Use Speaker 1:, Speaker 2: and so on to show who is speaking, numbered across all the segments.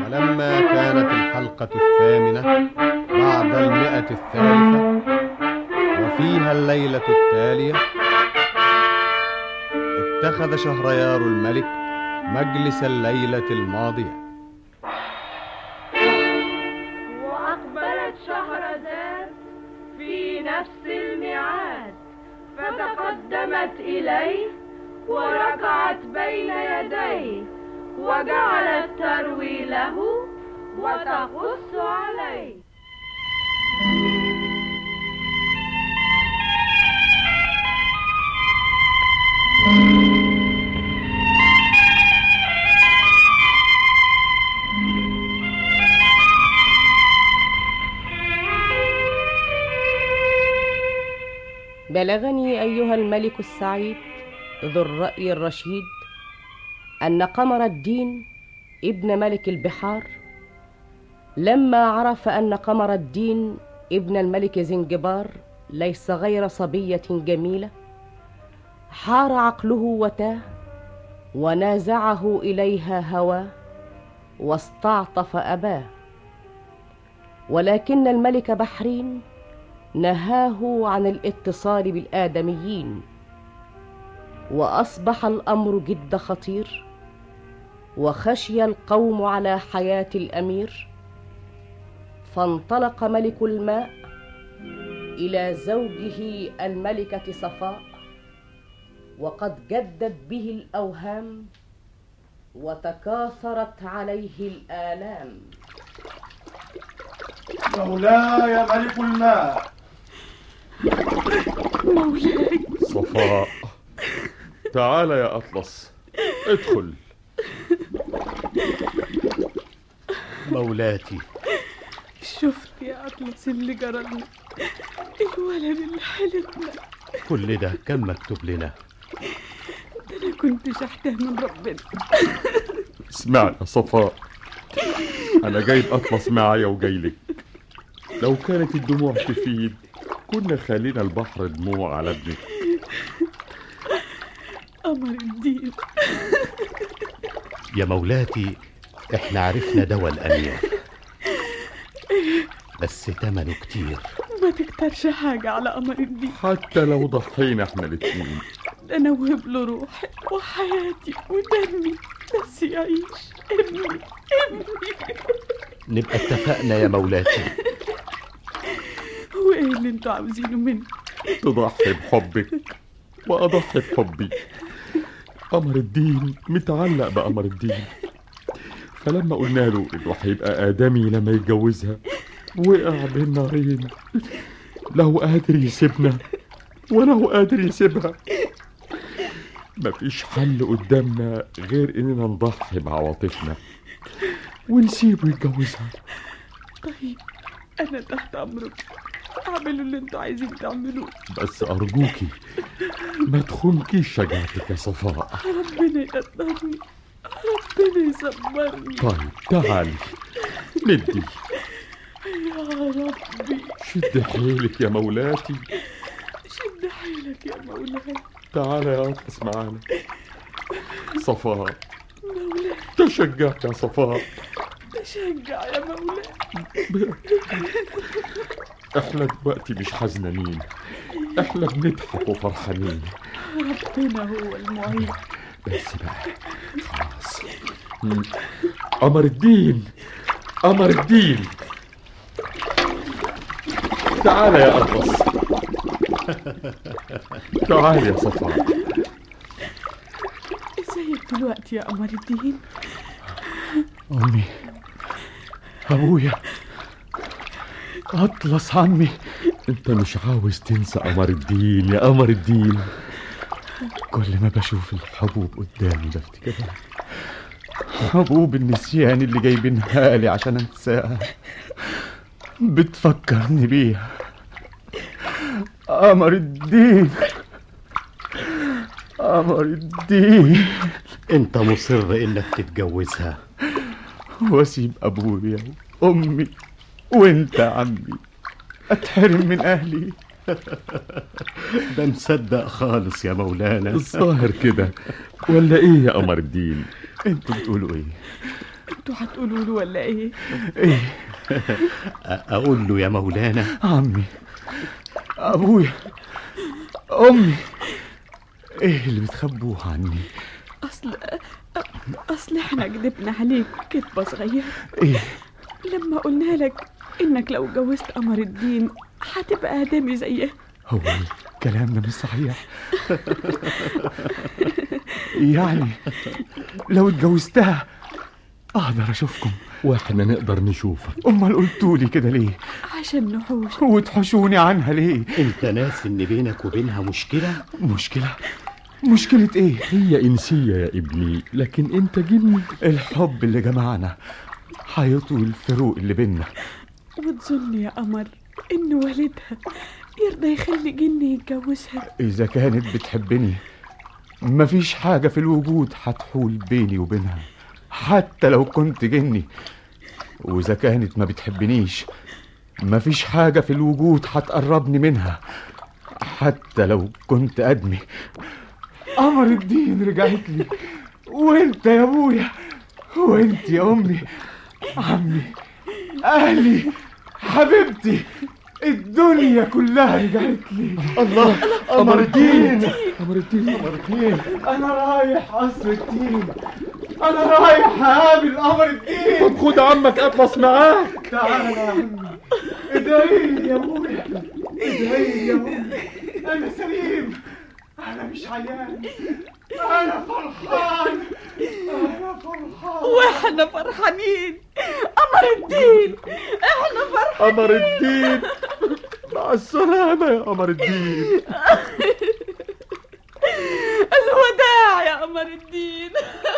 Speaker 1: ولما كانت الحلقة 8 بعد 100 وفيها الليلة التالية، اتخذ شهريار الملك مجلس الليلة الماضية،
Speaker 2: وأقبلت شهرزاد في نفس الميعاد، فتقدمت إليه وركعت بين يديه، وجعلت تروي له وتقص عليه.
Speaker 3: بلغني أيها الملك السعيد ذو الرأي الرشيد أن قمر الدين ابن ملك البحار لما عرف أن قمر الدين ابن الملك زنجبار ليس غير صبية جميلة، حار عقله وتاه، ونازعه إليها هواه، واستعطف أباه. ولكن الملك بحرين نهاه عن الاتصال بالآدميين، وأصبح الأمر جد خطير، وخشي القوم على حياة الأمير. فانطلق ملك الماء إلى زوجه الملكة صفاء، وقد جدت به الأوهام وتكاثرت عليه الآلام.
Speaker 4: مولاي ملك الماء.
Speaker 2: مولاي
Speaker 5: صفاء، تعال يا أطلس، ادخل.
Speaker 1: مولاتي،
Speaker 2: شفت يا أطلس اللي جرالنا، الولد اللي حلتنا،
Speaker 1: كل ده كان مكتوب لنا.
Speaker 2: ده أنا كنت شحتاه من ربنا.
Speaker 5: اسمع يا صفاء، أنا جايب أطلس معايا وجاي لك. لو كانت الدموع تفيد كنا خالينا البحر دموع على ابنك.
Speaker 2: قمر الدين
Speaker 1: يا مولاتي، احنا عرفنا دوا الأمير، بس تمنه كتير.
Speaker 2: ما تكترش حاجة على قمر الدين،
Speaker 5: حتى لو ضحينا احنا الاتنين.
Speaker 2: أنا وهب له روحي وحياتي ودمي، بس يعيش ابني.
Speaker 1: نبقى اتفقنا يا مولاتي.
Speaker 2: وايه اللي انتوا عاوزينه مني؟
Speaker 5: تضحي بحبك وأضحي بحبي. قمر الدين متعلق بقمر الدين، فلما قلنا له إنه هيبقى آدمي لما يتجوزها وقع بين نارين، له قادر يسيبنا وله قادر يسيبها. مفيش حل قدامنا غير إننا نضحي بعواطفنا ونسيبه يتجوزها.
Speaker 2: طيب أنا تحت أمرك، اعملوا اللي انتوا عايزين تعملوه،
Speaker 5: بس أرجوكي ما تخونكيش شجاعتك يا صفاء.
Speaker 2: ربنا يقدرني، ربنا يصبرني.
Speaker 5: طيب تعالي ندي.
Speaker 2: يا ربي،
Speaker 5: شد حيلك يا مولاتي.
Speaker 2: شد حيلك يا مولاي.
Speaker 5: تعالى يا أطلس معانا. صفاء،
Speaker 2: مولاي
Speaker 5: تشجع يا صفاء.
Speaker 2: تشجع يا مولاي.
Speaker 5: احنا دلوقتي مش حزنانين، احنا بنضحك وفرحانين.
Speaker 2: ربنا هو المعين.
Speaker 5: بس بقى خلاص. قمر الدين، قمر الدين، تعال يا أطلس. تعال يا صفاء.
Speaker 2: ازيك دلوقتي يا قمر الدين؟
Speaker 1: أمي، أبويا، أطلس عمي.
Speaker 5: انت مش عاوز تنسى قمر الدين يا قمر الدين.
Speaker 1: كل ما بشوف الحبوب قدامي بفتكرها، حبوب النسيان اللي جايبينها لي عشان انساها، بتفكرني بيها. قمر الدين، قمر الدين، انت مصر انك تتجوزها واسيب ابويا وامي وانت عمي اتحرم من اهلي؟ ده مصدق خالص يا مولانا.
Speaker 5: الظاهر كده ولا ايه يا قمر الدين؟
Speaker 1: انتوا بتقولوا ايه؟
Speaker 2: انتوا هتقولوا له ولا ايه؟
Speaker 1: ايه؟
Speaker 6: اقول له يا مولانا؟
Speaker 1: عمي، ابويا، امي، ايه اللي بتخبوه عني؟
Speaker 2: اصل احنا كدبنا عليك كدبه صغيره.
Speaker 1: ايه؟
Speaker 2: لما قلنا لك انك لو اتجوزت قمر الدين هتبقى آدمي زيه.
Speaker 1: هو الكلام ده مش صحيح؟ يعني لو اتجوزتها اقدر اشوفكم
Speaker 5: واحنا نقدر نشوفك.
Speaker 1: امال قلتولي كده ليه؟
Speaker 2: عشان نحوش.
Speaker 1: وتحشوني عنها ليه؟
Speaker 6: انت ناس ان بينك وبينها مشكلة؟
Speaker 1: مشكلة ايه؟
Speaker 5: هي إنسية يا ابني، لكن انت جني.
Speaker 1: الحب اللي جمعنا هيطول الفروق اللي بينا.
Speaker 2: وتظن يا قمر ان والدها يرضى يخلي جني يتجوزها؟
Speaker 1: اذا كانت بتحبني مفيش حاجة في الوجود هتحول بيني وبينها، حتى لو كنت جني. واذا كانت ما بتحبنيش مفيش حاجة في الوجود هتقربني منها، حتى لو كنت ادمي. قمر الدين رجعت لي، وانت يا ابويا، وانت يا امي، عمي، اهلي، حبيبتي، الدنيا كلها رجعت لي.
Speaker 5: الله، قمر الدين.
Speaker 1: انا رايح قصر الدين، انا رايح اقابل قمر الدين.
Speaker 5: طب خد عمك اطلس معاك.
Speaker 1: تعالى يا عمي، ادعيلي يا ابويا، ادعيلي يا امي. انا سليم، انا مش عيان، انا فرحان.
Speaker 2: واحنا فرحانين. قمر الدين، احنا فرحانين.
Speaker 5: قمر الدين، مع السلامة يا قمر الدين.
Speaker 2: الوداع يا قمر الدين.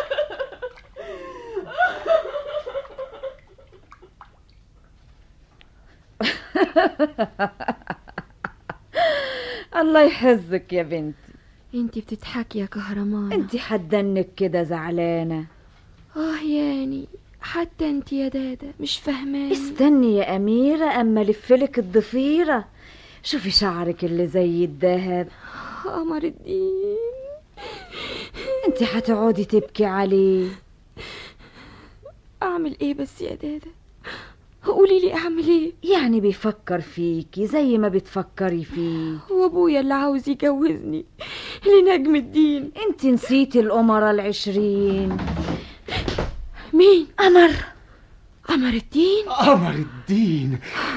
Speaker 3: الله يحزك يا بنتي.
Speaker 7: انتي بتضحكي يا كهرمان.
Speaker 3: انتي حدنك كده زعلانة.
Speaker 7: يعني حتى انتي يا دادا مش فاهماني.
Speaker 3: استني يا أميرة أما لفلك الضفيرة. شوفي شعرك اللي زي الذهب.
Speaker 7: قمر الدين،
Speaker 3: انتي هتقعدي تبكي عليه.
Speaker 7: اعمل ايه بس يا دادا؟ قولي لي اعمل ايه؟
Speaker 3: يعني بيفكر فيكي زي ما بتفكري فيه.
Speaker 7: وابويا اللي عاوز يجوزني لنجم الدين.
Speaker 3: انتي نسيتي الأمراء 20.
Speaker 7: مين؟
Speaker 3: قمر الدين.
Speaker 1: قمر الدين،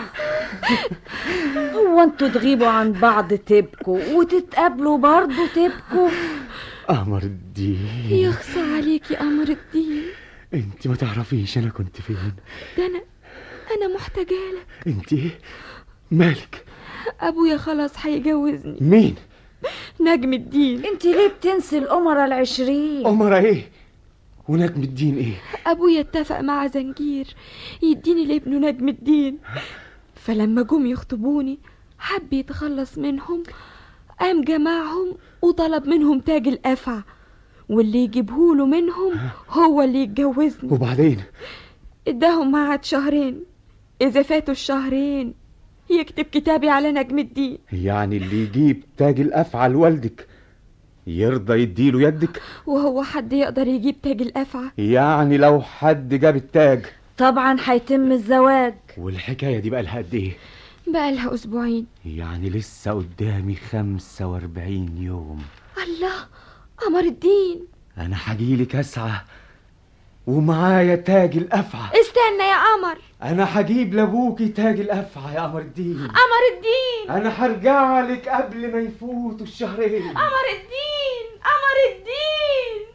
Speaker 3: هو انتوا تغيبوا عن بعض تبكوا وتتقابلوا برضو تبكوا؟
Speaker 1: قمر الدين،
Speaker 7: يخصى عليك يا قمر الدين.
Speaker 1: انت ما تعرفيش انا كنت فين.
Speaker 7: ده انا محتاجالك.
Speaker 1: انت ايه مالك؟
Speaker 7: ابويا خلاص هيجوزني.
Speaker 1: مين؟
Speaker 7: نجم الدين.
Speaker 3: انتي ليه بتنسي الأمراء 20؟
Speaker 1: أمرا ايه ونجم الدين ايه؟
Speaker 7: ابويا اتفق مع زنجير يديني لابنه نجم الدين، فلما جم يخطبوني حب يتخلص منهم، قام جمعهم وطلب منهم تاج الأفعى، واللي يجيبهوله منهم هو اللي يتجوزني.
Speaker 1: وبعدين؟
Speaker 7: اداهم معاد 2 إذا فاتوا الشهرين يكتب كتابي على نجم الدين.
Speaker 1: يعني اللي يجيب تاج الأفعى لوالدك يرضى يديله يدك؟
Speaker 7: وهو حد يقدر يجيب تاج الأفعى؟
Speaker 1: يعني لو حد جاب التاج
Speaker 3: طبعا هيتم الزواج.
Speaker 1: والحكاية دي بقى لها قد ايه؟
Speaker 7: بقى لها 2 أسبوع.
Speaker 1: يعني لسه قدامي 45 يوم.
Speaker 7: الله، قمر الدين،
Speaker 1: انا هجيلك اسعى ومعايا تاج الأفعى.
Speaker 7: استنى يا قمر.
Speaker 1: انا هجيب لابوكي تاج الأفعى يا قمر الدين.
Speaker 7: قمر الدين،
Speaker 1: انا هرجع لك قبل ما يفوتوا الشهرين.
Speaker 7: قمر الدين، قمر الدين.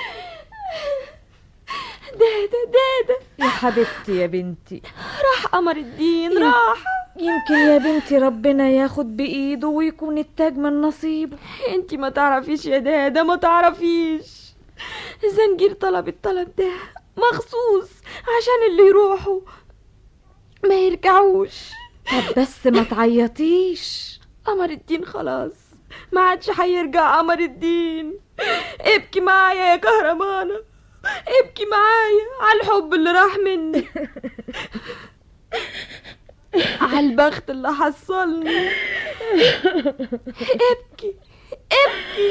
Speaker 7: دادا
Speaker 3: يا حبيبتي يا بنتي،
Speaker 7: راح قمر الدين، راح.
Speaker 3: يمكن يا بنتي ربنا ياخد بإيده ويكون التاج من نصيبه.
Speaker 7: انتي ما تعرفيش يا دادا، ما تعرفيش. زنجير طلب الطلب ده مخصوص عشان اللي يروحوا ما يرجعوش.
Speaker 3: طب بس ما تعيطيش.
Speaker 7: قمر الدين خلاص ما عادش هيرجع. قمر الدين، ابكي معايا يا كهرمانة، ابكي معايا على الحب اللي راح مني، على البخت اللي حصلني. ابكي ابكي.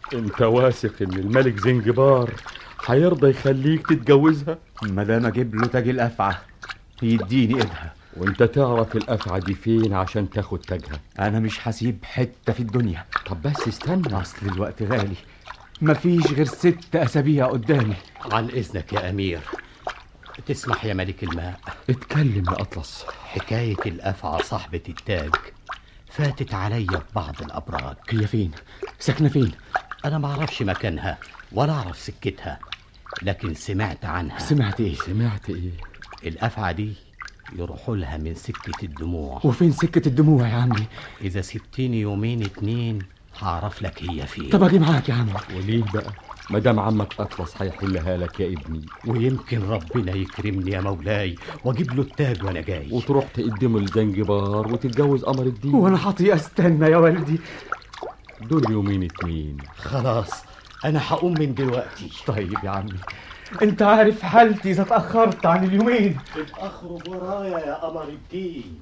Speaker 5: انت واثق ان الملك زنجبار هيرضى يخليك تتجوزها؟
Speaker 1: ما دام اجيب له تاج الافعى يديني ايدها.
Speaker 5: وانت تعرف الافعى دي فين عشان تاخد تاجها؟
Speaker 1: انا مش هسيب حته في الدنيا.
Speaker 5: طب بس استنى،
Speaker 1: اصل الوقت غالي، مفيش غير 6 أسابيع قدامي.
Speaker 6: عن إذنك يا أمير، تسمح يا ملك الماء؟
Speaker 5: اتكلم يا أطلس.
Speaker 6: حكاية الأفعى صاحبة التاج فاتت عليا ببعض الأبراج.
Speaker 1: هي فين؟ ساكنة فين؟
Speaker 6: أنا معرفش مكانها ولا أعرف سكتها، لكن سمعت عنها.
Speaker 1: سمعت إيه؟
Speaker 5: سمعت إيه؟
Speaker 6: الأفعى دي يروحوا لها من سكة الدموع.
Speaker 1: وفين سكة الدموع يا عمي؟
Speaker 6: إذا سبتني يومين 2 هعرف لك هي فين.
Speaker 1: طب أجي معاك يا عمي.
Speaker 5: وليه بقى؟ مدام عمك أطلس هيحلها لك يا ابني.
Speaker 6: ويمكن ربنا يكرمني يا مولاي واجيب له التاج وانا جاي،
Speaker 5: وتروح تقدمه لزنجبار وتتجوز قمر الدين.
Speaker 1: وانا حاطي استنى يا والدي؟
Speaker 5: دول يومين 2.
Speaker 6: خلاص انا هقوم من دلوقتي.
Speaker 1: طيب يا عمي، انت عارف حالتي اذا اتأخرت عن اليومين.
Speaker 6: اتأخروا ورايا يا قمر الدين.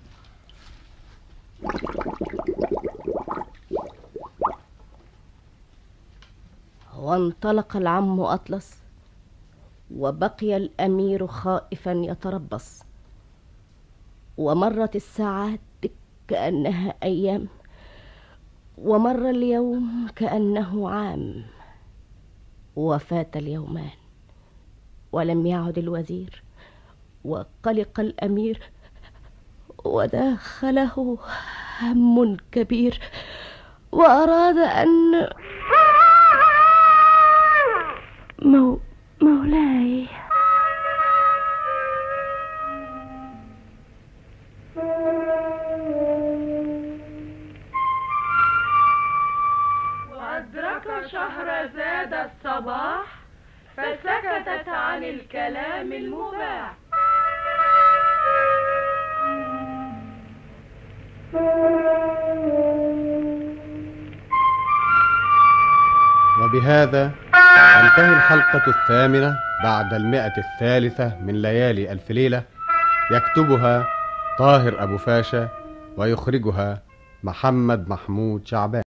Speaker 3: وانطلق العم أطلس، وبقي الأمير خائفا يتربص. ومرت الساعات كأنها أيام، ومر اليوم كأنه عام، وفات اليومان ولم يعد الوزير. وقلق الأمير وداخله هم كبير، وأراد أن مولاي.
Speaker 2: وأدرك شهرزاد الصباح فسكتت عن الكلام المباح.
Speaker 8: وبهذا تنتهي الحلقة 8 بعد 103 من ليالي ألف ليلة. يكتبها طاهر أبو فاشا ويخرجها محمد محمود شعبان.